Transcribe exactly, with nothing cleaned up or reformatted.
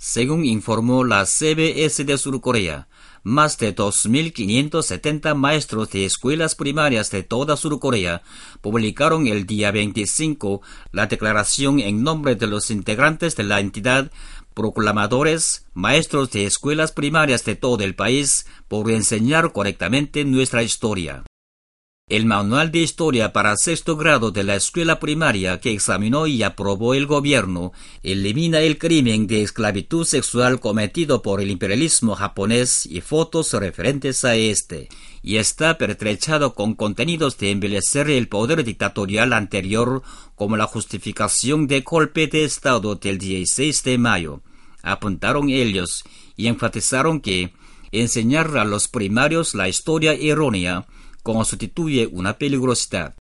Según informó la C B S de Sur Corea, más de dos mil quinientos setenta maestros de escuelas primarias de toda Sur Corea publicaron el día veinticinco la declaración en nombre de los integrantes de la entidad, proclamadores, maestros de escuelas primarias de todo el país, por enseñar correctamente nuestra historia. El manual de historia para sexto grado de la escuela primaria que examinó y aprobó el gobierno elimina el crimen de esclavitud sexual cometido por el imperialismo japonés y fotos referentes a este, y está pertrechado con contenidos de embellecer el poder dictatorial anterior como la justificación de golpe de Estado del dieciséis de mayo, apuntaron ellos y enfatizaron que enseñar a los primarios la historia errónea constituye una peligrosidad.